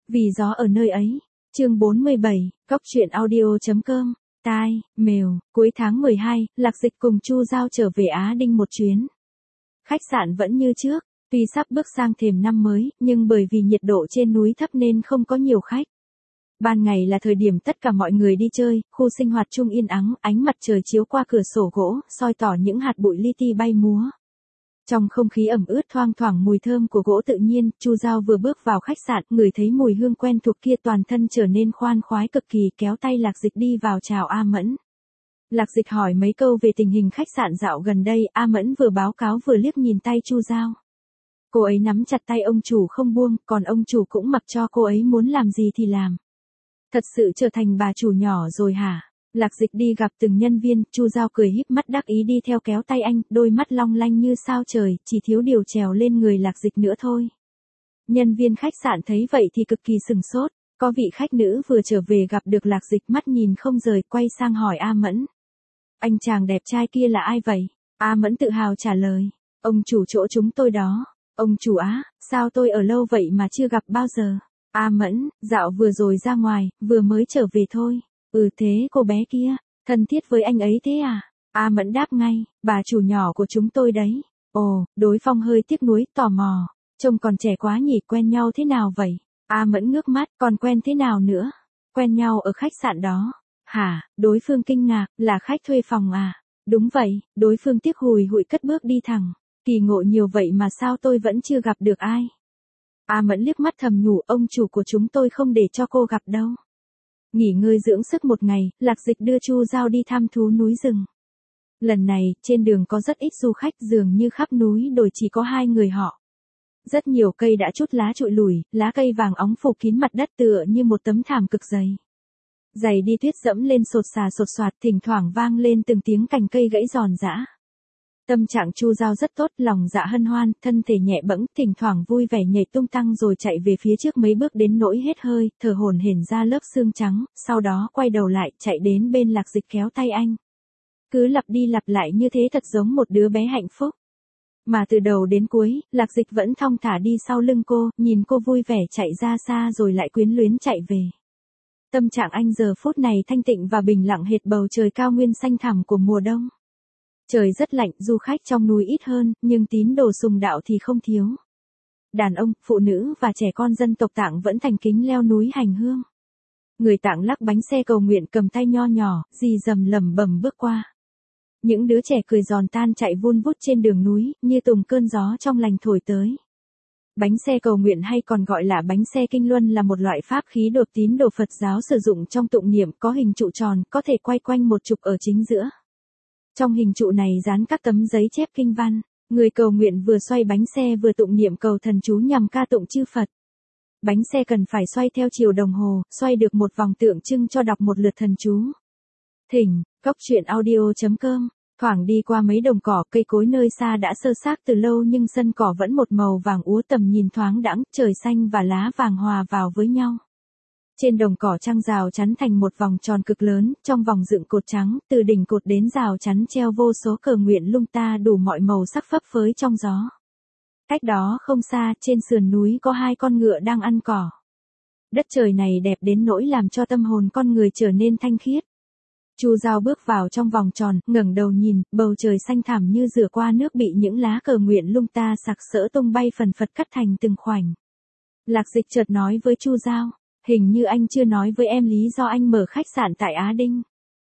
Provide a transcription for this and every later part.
Vì gió ở nơi ấy. Chương 47, Góc truyện audio.com. Tai, mèo, cuối tháng 12, Lạc Dịch cùng Chu Giao trở về Á Đinh một chuyến. Khách sạn vẫn như trước, tuy sắp bước sang thềm năm mới, nhưng bởi vì nhiệt độ trên núi thấp nên không có nhiều khách. Ban ngày là thời điểm tất cả mọi người đi chơi, khu sinh hoạt chung yên ắng, ánh mặt trời chiếu qua cửa sổ gỗ, soi tỏ những hạt bụi li ti bay múa. Trong không khí ẩm ướt thoang thoảng mùi thơm của gỗ tự nhiên, Chu Giao vừa bước vào khách sạn, ngửi thấy mùi hương quen thuộc kia toàn thân trở nên khoan khoái cực kỳ, kéo tay Lạc Dịch đi vào chào A Mẫn. Lạc Dịch hỏi mấy câu về tình hình khách sạn dạo gần đây, A Mẫn vừa báo cáo vừa liếc nhìn tay Chu Giao. Cô ấy nắm chặt tay ông chủ không buông, còn ông chủ cũng mặc cho cô ấy muốn làm gì thì làm. Thật sự trở thành bà chủ nhỏ rồi hả? Lạc Dịch đi gặp từng nhân viên, Chu Giao cười híp mắt đắc ý đi theo kéo tay anh, đôi mắt long lanh như sao trời, chỉ thiếu điều trèo lên người Lạc Dịch nữa thôi. Nhân viên khách sạn thấy vậy thì cực kỳ sừng sốt, có vị khách nữ vừa trở về gặp được Lạc Dịch mắt nhìn không rời, quay sang hỏi A Mẫn. Anh chàng đẹp trai kia là ai vậy? A Mẫn tự hào trả lời, ông chủ chỗ chúng tôi đó. Ông chủ á, sao tôi ở lâu vậy mà chưa gặp bao giờ? A Mẫn, dạo vừa rồi ra ngoài, vừa mới trở về thôi. Thế cô bé kia, thân thiết với anh ấy thế à? A Mẫn đáp ngay, bà chủ nhỏ của chúng tôi đấy. Ồ, Đối Phong hơi tiếc nuối, tò mò. Trông còn trẻ quá nhỉ, quen nhau thế nào vậy? A Mẫn ngước mắt, còn quen thế nào nữa? Quen nhau ở khách sạn đó. Hả? Đối phương kinh ngạc, là khách thuê phòng à? Đúng vậy, đối phương tiếc hùi hụi cất bước đi thẳng. Kỳ ngộ nhiều vậy mà sao tôi vẫn chưa gặp được ai? A Mẫn liếc mắt thầm nhủ, ông chủ của chúng tôi không để cho cô gặp đâu. Nghỉ ngơi dưỡng sức một ngày, Lạc Dịch đưa Chu Giao đi thăm thú núi rừng. Lần này, trên đường có rất ít du khách, dường như khắp núi đồi chỉ có hai người họ. Rất nhiều cây đã trút lá trụi lủi, lá cây vàng óng phủ kín mặt đất tựa như một tấm thảm cực dày. Giày đi tuyết dẫm lên sột xà sột soạt, thỉnh thoảng vang lên từng tiếng cành cây gãy giòn giã. Tâm trạng Chu Giao rất tốt, lòng dạ hân hoan, thân thể nhẹ bẫng, thỉnh thoảng vui vẻ nhảy tung tăng rồi chạy về phía trước mấy bước đến nỗi hết hơi, thở hổn hển ra lớp xương trắng, sau đó quay đầu lại, chạy đến bên Lạc Dịch kéo tay anh. Cứ lặp đi lặp lại như thế thật giống một đứa bé hạnh phúc. Mà từ đầu đến cuối, Lạc Dịch vẫn thong thả đi sau lưng cô, nhìn cô vui vẻ chạy ra xa rồi lại quyến luyến chạy về. Tâm trạng anh giờ phút này thanh tịnh và bình lặng hệt bầu trời cao nguyên xanh thẳm của mùa đông. Trời rất lạnh, du khách trong núi ít hơn, nhưng tín đồ sùng đạo thì không thiếu. Đàn ông, phụ nữ và trẻ con dân tộc Tạng vẫn thành kính leo núi hành hương. Người Tạng lắc bánh xe cầu nguyện cầm tay nho nhỏ, rì rầm lẩm bẩm bước qua. Những đứa trẻ cười giòn tan chạy vun vút trên đường núi, như từng cơn gió trong lành thổi tới. Bánh xe cầu nguyện hay còn gọi là bánh xe kinh luân là một loại pháp khí được tín đồ Phật giáo sử dụng trong tụng niệm, có hình trụ tròn, có thể quay quanh một trục ở chính giữa. Trong hình trụ này dán các tấm giấy chép kinh văn, người cầu nguyện vừa xoay bánh xe vừa tụng niệm cầu thần chú nhằm ca tụng chư Phật. Bánh xe cần phải xoay theo chiều đồng hồ, xoay được một vòng tượng trưng cho đọc một lượt thần chú. Thỉnh, Góc truyện audio.com. Thoảng đi qua mấy đồng cỏ, cây cối nơi xa đã sơ xác từ lâu nhưng sân cỏ vẫn một màu vàng úa, tầm nhìn thoáng đãng, trời xanh và lá vàng hòa vào với nhau. Trên đồng cỏ trăng rào chắn thành một vòng tròn cực lớn, trong vòng dựng cột trắng, từ đỉnh cột đến rào chắn treo vô số cờ nguyện lung ta đủ mọi màu sắc phấp phới trong gió. Cách đó không xa, trên sườn núi có hai con ngựa đang ăn cỏ. Đất trời này đẹp đến nỗi làm cho tâm hồn con người trở nên thanh khiết. Chu Giao bước vào trong vòng tròn, ngẩng đầu nhìn, bầu trời xanh thẳm như rửa qua nước bị những lá cờ nguyện lung ta sặc sỡ tung bay phần phật cắt thành từng khoảnh. Lạc Dịch chợt nói với Chu Giao, hình như anh chưa nói với em lý do anh mở khách sạn tại Á Đinh.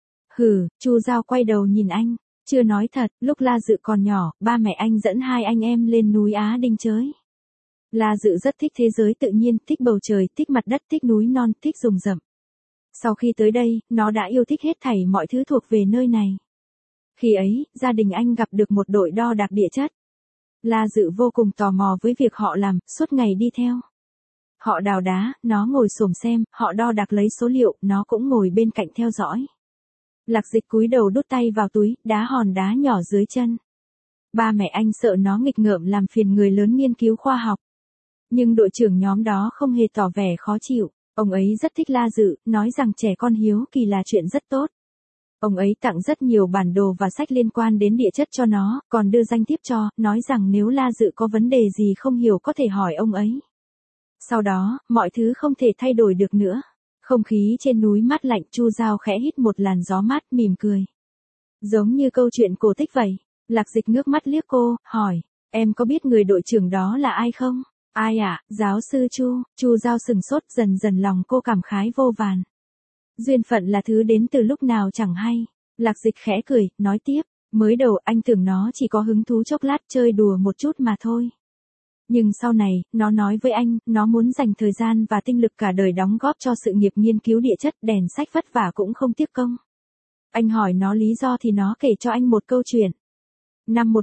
Chu Giao quay đầu nhìn anh, chưa nói thật, lúc La Dự còn nhỏ, ba mẹ anh dẫn hai anh em lên núi Á Đinh chơi. La Dự rất thích thế giới tự nhiên, thích bầu trời, thích mặt đất, thích núi non, thích rừng rậm. Sau khi tới đây, nó đã yêu thích hết thảy mọi thứ thuộc về nơi này. Khi ấy, gia đình anh gặp được một đội đo đạc địa chất. La Dự vô cùng tò mò với việc họ làm, suốt ngày đi theo. Họ đào đá, nó ngồi xổm xem, họ đo đạc lấy số liệu, nó cũng ngồi bên cạnh theo dõi. Lạc Dịch cúi đầu đút tay vào túi, đá hòn đá nhỏ dưới chân. Ba mẹ anh sợ nó nghịch ngợm làm phiền người lớn nghiên cứu khoa học. Nhưng đội trưởng nhóm đó không hề tỏ vẻ khó chịu. Ông ấy rất thích La Dự, nói rằng trẻ con hiếu kỳ là chuyện rất tốt. Ông ấy tặng rất nhiều bản đồ và sách liên quan đến địa chất cho nó, còn đưa danh thiếp cho, nói rằng nếu La Dự có vấn đề gì không hiểu có thể hỏi ông ấy. Sau đó, mọi thứ không thể thay đổi được nữa. Không khí trên núi mát lạnh, Chu Giao khẽ hít một làn gió mát, mỉm cười. Giống như câu chuyện cổ tích vậy. Lạc Dịch ngước mắt liếc cô, hỏi, em có biết người đội trưởng đó là ai không? Ai ạ, giáo sư Chu? Chu Giao sừng sốt, dần dần lòng cô cảm khái vô vàn. Duyên phận là thứ đến từ lúc nào chẳng hay. Lạc Dịch khẽ cười, nói tiếp, mới đầu anh tưởng nó chỉ có hứng thú chốc lát chơi đùa một chút mà thôi. Nhưng sau này, nó nói với anh, nó muốn dành thời gian và tinh lực cả đời đóng góp cho sự nghiệp nghiên cứu địa chất, đèn sách vất vả cũng không tiếc công. Anh hỏi nó lý do thì nó kể cho anh một câu chuyện. Năm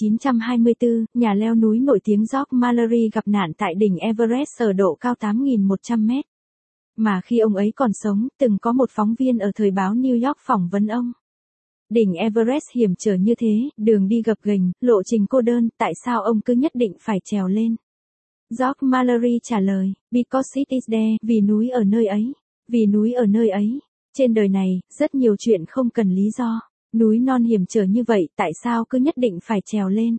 1924, nhà leo núi nổi tiếng George Mallory gặp nạn tại đỉnh Everest ở độ cao 8.100 mét. Mà khi ông ấy còn sống, từng có một phóng viên ở thời báo New York phỏng vấn ông. Đỉnh Everest hiểm trở như thế, đường đi gập ghềnh, lộ trình cô đơn, tại sao ông cứ nhất định phải trèo lên? George Mallory trả lời, because it is there, vì núi ở nơi ấy. Vì núi ở nơi ấy. Trên đời này, rất nhiều chuyện không cần lý do. Núi non hiểm trở như vậy, tại sao cứ nhất định phải trèo lên?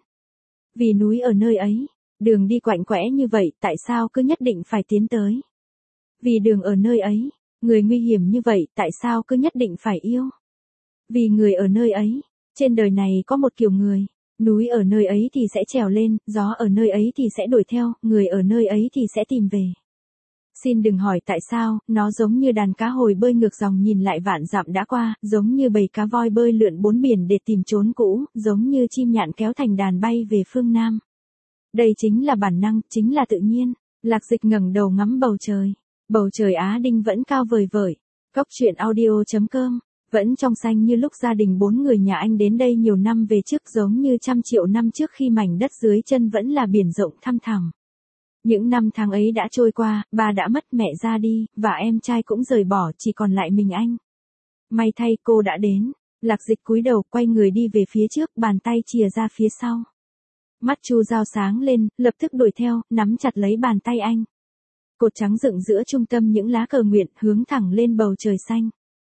Vì núi ở nơi ấy. Đường đi quạnh quẽ như vậy, tại sao cứ nhất định phải tiến tới? Vì đường ở nơi ấy. Người nguy hiểm như vậy, tại sao cứ nhất định phải yêu? Vì người ở nơi ấy. Trên đời này có một kiểu người. Núi ở nơi ấy thì sẽ trèo lên, gió ở nơi ấy thì sẽ đuổi theo, người ở nơi ấy thì sẽ tìm về. Xin đừng hỏi tại sao, nó giống như đàn cá hồi bơi ngược dòng nhìn lại vạn dặm đã qua, giống như bầy cá voi bơi lượn bốn biển để tìm chốn cũ, giống như chim nhạn kéo thành đàn bay về phương Nam. Đây chính là bản năng, chính là tự nhiên. Lạc Dịch ngẩng đầu ngắm bầu trời. Bầu trời Á Đinh vẫn cao vời vợi. Cốc truyện audio.com vẫn trong xanh như lúc gia đình 4 người nhà anh đến đây nhiều năm về trước, giống như trăm triệu năm trước khi mảnh đất dưới chân vẫn là biển rộng thăm thẳm. Những năm tháng ấy đã trôi qua, ba đã mất, mẹ ra đi, và em trai cũng rời bỏ, chỉ còn lại mình anh. May thay cô đã đến. Lạc Dịch cúi đầu, quay người đi về phía trước, bàn tay chìa ra phía sau. Mắt Chu Giao sáng lên, lập tức đuổi theo, nắm chặt lấy bàn tay anh. Cột trắng dựng giữa trung tâm những lá cờ nguyện, hướng thẳng lên bầu trời xanh.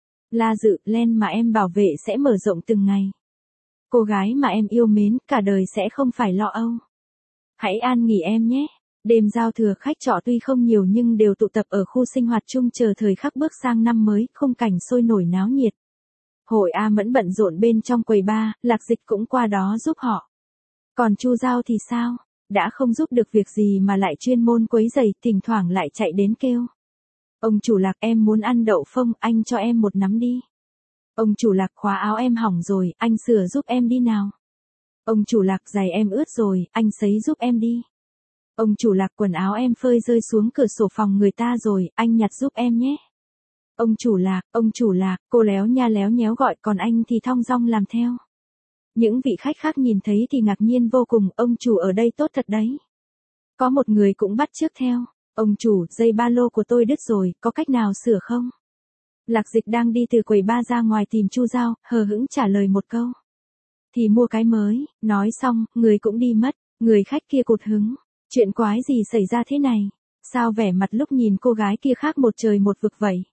La Dự, len mà em bảo vệ sẽ mở rộng từng ngày. Cô gái mà em yêu mến, cả đời sẽ không phải lo âu. Hãy an nghỉ em nhé. Đêm giao thừa khách trọ tuy không nhiều nhưng đều tụ tập ở khu sinh hoạt chung chờ thời khắc bước sang năm mới, khung cảnh sôi nổi náo nhiệt. Hội A Mẫn bận rộn bên trong quầy bar, Lạc Dịch cũng qua đó giúp họ. Còn Chu Giao thì sao? Đã không giúp được việc gì mà lại chuyên môn quấy rầy, thỉnh thoảng lại chạy đến kêu. Ông chủ Lạc, em muốn ăn đậu phông, anh cho em một nắm đi. Ông chủ Lạc, khóa áo em hỏng rồi, anh sửa giúp em đi nào. Ông chủ Lạc, giày em ướt rồi, anh sấy giúp em đi. Ông chủ Lạc, quần áo em phơi rơi xuống cửa sổ phòng người ta rồi, anh nhặt giúp em nhé. Ông chủ Lạc, cô léo nha léo nhéo gọi, còn anh thì thong dong làm theo. Những vị khách khác nhìn thấy thì ngạc nhiên vô cùng, ông chủ ở đây tốt thật đấy. Có một người cũng bắt chước theo. Ông chủ, dây ba lô của tôi đứt rồi, có cách nào sửa không? Lạc Dịch đang đi từ quầy bar ra ngoài tìm Chu Giao, hờ hững trả lời một câu. Thì mua cái mới, nói xong, người cũng đi mất, người khách kia cụt hứng. Chuyện quái gì xảy ra thế này? Sao vẻ mặt lúc nhìn cô gái kia khác một trời một vực vậy?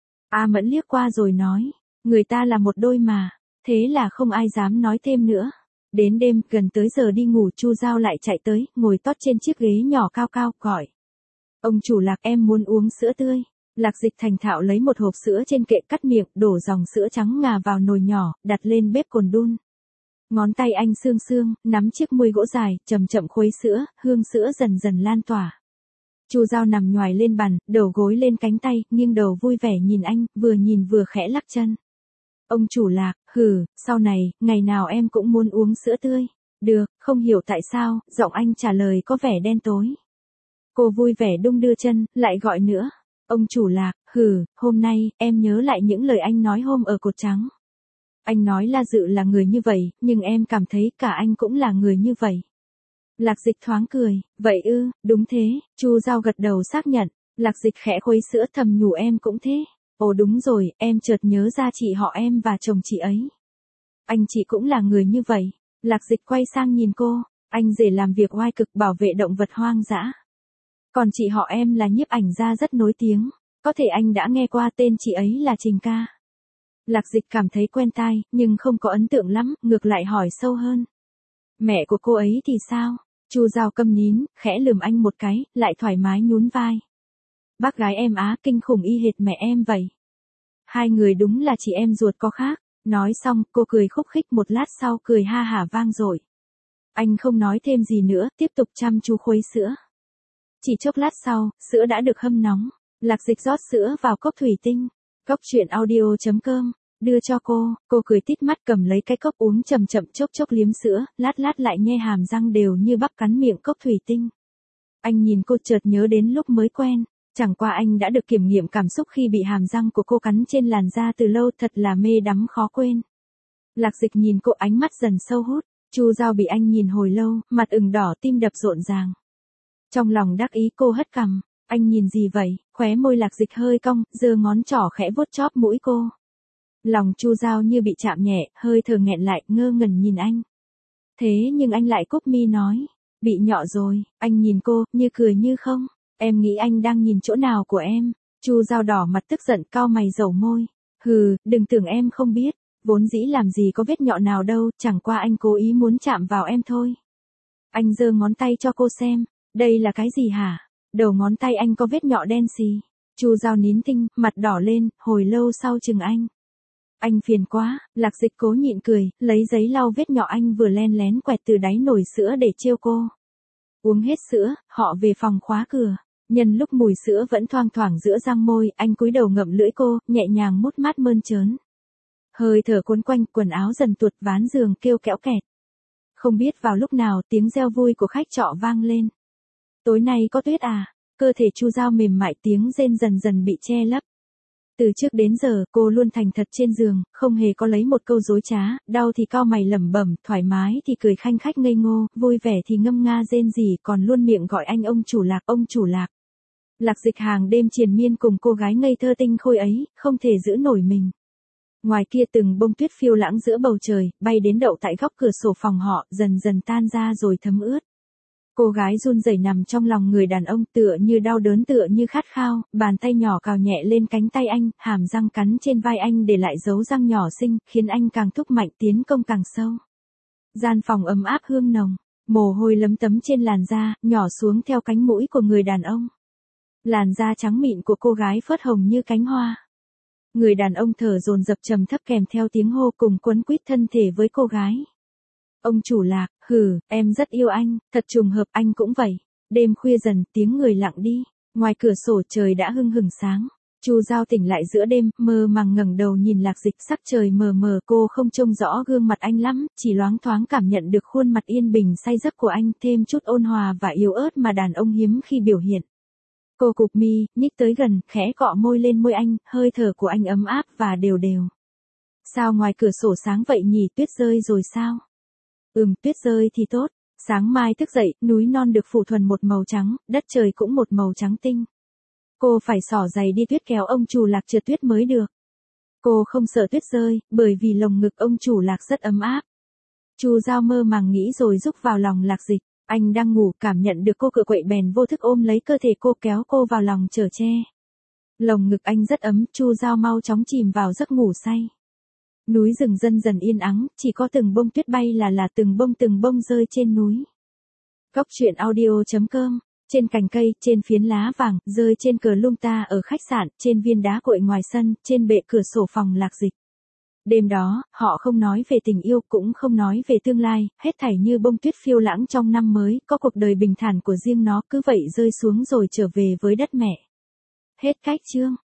A Mẫn liếc qua rồi nói, người ta là một đôi mà, thế là không ai dám nói thêm nữa. Đến đêm, gần tới giờ đi ngủ, Chu Giao lại chạy tới, ngồi tót trên chiếc ghế nhỏ cao cao, gọi. Ông chủ Lạc, em muốn uống sữa tươi. Lạc Dịch thành thạo lấy một hộp sữa trên kệ, cắt miệng, đổ dòng sữa trắng ngà vào nồi nhỏ, đặt lên bếp cồn đun. Ngón tay anh sương sương, nắm chiếc muôi gỗ dài, chậm chậm khuấy sữa, hương sữa dần dần lan tỏa. Chu Giao nằm nhoài lên bàn, đầu gối lên cánh tay, nghiêng đầu vui vẻ nhìn anh, vừa nhìn vừa khẽ lắc chân. Ông chủ Lạc, sau này, ngày nào em cũng muốn uống sữa tươi. Được, không hiểu tại sao, giọng anh trả lời có vẻ đen tối. Cô vui vẻ đung đưa chân, lại gọi nữa. Ông chủ Lạc, hôm nay, em nhớ lại những lời anh nói hôm ở cột trắng. Anh nói La Dự là người như vậy, nhưng em cảm thấy cả anh cũng là người như vậy. Lạc Dịch thoáng cười, vậy ư, đúng thế, Chu Giao gật đầu xác nhận. Lạc Dịch khẽ khuấy sữa thầm nhủ em cũng thế. Ồ đúng rồi, em chợt nhớ ra chị họ em và chồng chị ấy. Anh chị cũng là người như vậy. Lạc Dịch quay sang nhìn cô, anh rể làm việc oai cực bảo vệ động vật hoang dã. Còn chị họ em là nhiếp ảnh gia rất nổi tiếng, có thể anh đã nghe qua tên chị ấy là Trình Ca. Lạc Dịch cảm thấy quen tai, nhưng không có ấn tượng lắm, ngược lại hỏi sâu hơn. Mẹ của cô ấy thì sao? Chu Giao câm nín, khẽ lườm anh một cái, lại thoải mái nhún vai. Bác gái em á, kinh khủng y hệt mẹ em vậy. Hai người đúng là chị em ruột có khác. Nói xong, cô cười khúc khích, một lát sau cười ha hả vang dội. Anh không nói thêm gì nữa, tiếp tục chăm chú khuấy sữa. Chỉ chốc lát sau, sữa đã được hâm nóng. Lạc Dịch rót sữa vào cốc thủy tinh. Cốc truyện audio.com, đưa cho cô cười tít mắt cầm lấy cái cốc uống chậm chậm, chốc chốc liếm sữa, lát lát lại nhe hàm răng đều như bắp cắn miệng cốc thủy tinh. Anh nhìn cô chợt nhớ đến lúc mới quen, chẳng qua anh đã được kiểm nghiệm cảm xúc khi bị hàm răng của cô cắn trên làn da từ lâu, thật là mê đắm khó quên. Lạc Dịch nhìn cô, ánh mắt dần sâu hút. Chu Giao bị anh nhìn hồi lâu, mặt ửng đỏ, tim đập rộn ràng. Trong lòng đắc ý cô hất cằm. Anh nhìn gì vậy? Khóe môi Lạc Dịch hơi cong, giơ ngón trỏ khẽ vuốt chóp mũi cô. Lòng Chu Giao như bị chạm nhẹ, hơi thở nghẹn lại, ngơ ngẩn nhìn anh. Thế nhưng anh lại cúp mi nói. Bị nhọ rồi. Anh nhìn cô, như cười như không. Em nghĩ anh đang nhìn chỗ nào của em? Chu Giao đỏ mặt tức giận, cau mày dẩu môi. Hừ, đừng tưởng em không biết. Vốn dĩ làm gì có vết nhọ nào đâu, chẳng qua anh cố ý muốn chạm vào em thôi. Anh giơ ngón tay cho cô xem. Đây là cái gì hả? Đầu ngón tay anh có vết nhọ đen xì. Chu Giao nín thinh, mặt đỏ lên, hồi lâu sau chừng anh. Anh phiền quá. Lạc Dịch cố nhịn cười, lấy giấy lau vết nhọ anh vừa len lén quẹt từ đáy nồi sữa để trêu cô. Uống hết sữa, họ về phòng khóa cửa. Nhân lúc mùi sữa vẫn thoang thoảng giữa răng môi, anh cúi đầu ngậm lưỡi cô, nhẹ nhàng mút mát mơn trớn. Hơi thở cuốn quanh, quần áo dần tuột, ván giường kêu kẽo kẹt. Không biết vào lúc nào tiếng reo vui của khách trọ vang lên. Tối nay có tuyết à? Cơ thể Chu Giao mềm mại, tiếng rên dần dần bị che lấp. Từ trước đến giờ, cô luôn thành thật trên giường, không hề có lấy một câu dối trá, đau thì cau mày lẩm bẩm, thoải mái thì cười khanh khách ngây ngô, vui vẻ thì ngâm nga rên rỉ, còn luôn miệng gọi anh ông chủ Lạc, ông chủ Lạc. Lạc Dịch hàng đêm triền miên cùng cô gái ngây thơ tinh khôi ấy, không thể giữ nổi mình. Ngoài kia từng bông tuyết phiêu lãng giữa bầu trời, bay đến đậu tại góc cửa sổ phòng họ, dần dần tan ra rồi thấm ướt. Cô gái run rẩy nằm trong lòng người đàn ông, tựa như đau đớn, tựa như khát khao, bàn tay nhỏ cào nhẹ lên cánh tay anh, hàm răng cắn trên vai anh để lại dấu răng nhỏ xinh, khiến anh càng thúc mạnh, tiến công càng sâu. Gian phòng ấm áp hương nồng, mồ hôi lấm tấm trên làn da, nhỏ xuống theo cánh mũi của người đàn ông. Làn da trắng mịn của cô gái phớt hồng như cánh hoa. Người đàn ông thở dồn dập trầm thấp kèm theo tiếng hô cùng quấn quýt thân thể với cô gái. Ông chủ Lạc, hừ, em rất yêu anh, thật trùng hợp, anh cũng vậy. Đêm khuya dần, tiếng người lặng đi, ngoài cửa sổ trời đã hưng hừng sáng. Chu Giao tỉnh lại giữa đêm, mơ màng ngẩng đầu nhìn Lạc Dịch, sắc trời mờ mờ, cô không trông rõ gương mặt anh lắm, chỉ loáng thoáng cảm nhận được khuôn mặt yên bình say giấc của anh, thêm chút ôn hòa và yếu ớt mà đàn ông hiếm khi biểu hiện. Cô cụp mi, nhích tới gần, khẽ cọ môi lên môi anh, hơi thở của anh ấm áp và đều đều. Sao ngoài cửa sổ sáng vậy nhỉ, tuyết rơi rồi sao? Tuyết rơi thì tốt. Sáng mai thức dậy, núi non được phủ thuần một màu trắng, đất trời cũng một màu trắng tinh. Cô phải xỏ giày đi tuyết kéo ông chủ Lạc trượt tuyết mới được. Cô không sợ tuyết rơi, bởi vì lồng ngực ông chủ Lạc rất ấm áp. Chu Giao mơ màng nghĩ rồi rúc vào lòng Lạc Dịch. Anh đang ngủ, cảm nhận được cô cựa quậy bèn vô thức ôm lấy cơ thể cô, kéo cô vào lòng chở che. Lồng ngực anh rất ấm, Chu Giao mau chóng chìm vào giấc ngủ say. Núi rừng dần dần yên ắng, chỉ có từng bông tuyết bay là từng bông rơi trên núi. Cốc truyện audio.com, trên cành cây, trên phiến lá vàng, rơi trên cờ lung ta ở khách sạn, trên viên đá cội ngoài sân, trên bệ cửa sổ phòng Lạc Dịch. Đêm đó, họ không nói về tình yêu, cũng không nói về tương lai, hết thảy như bông tuyết phiêu lãng trong năm mới, có cuộc đời bình thản của riêng nó, cứ vậy rơi xuống rồi trở về với đất mẹ. Hết cách chương.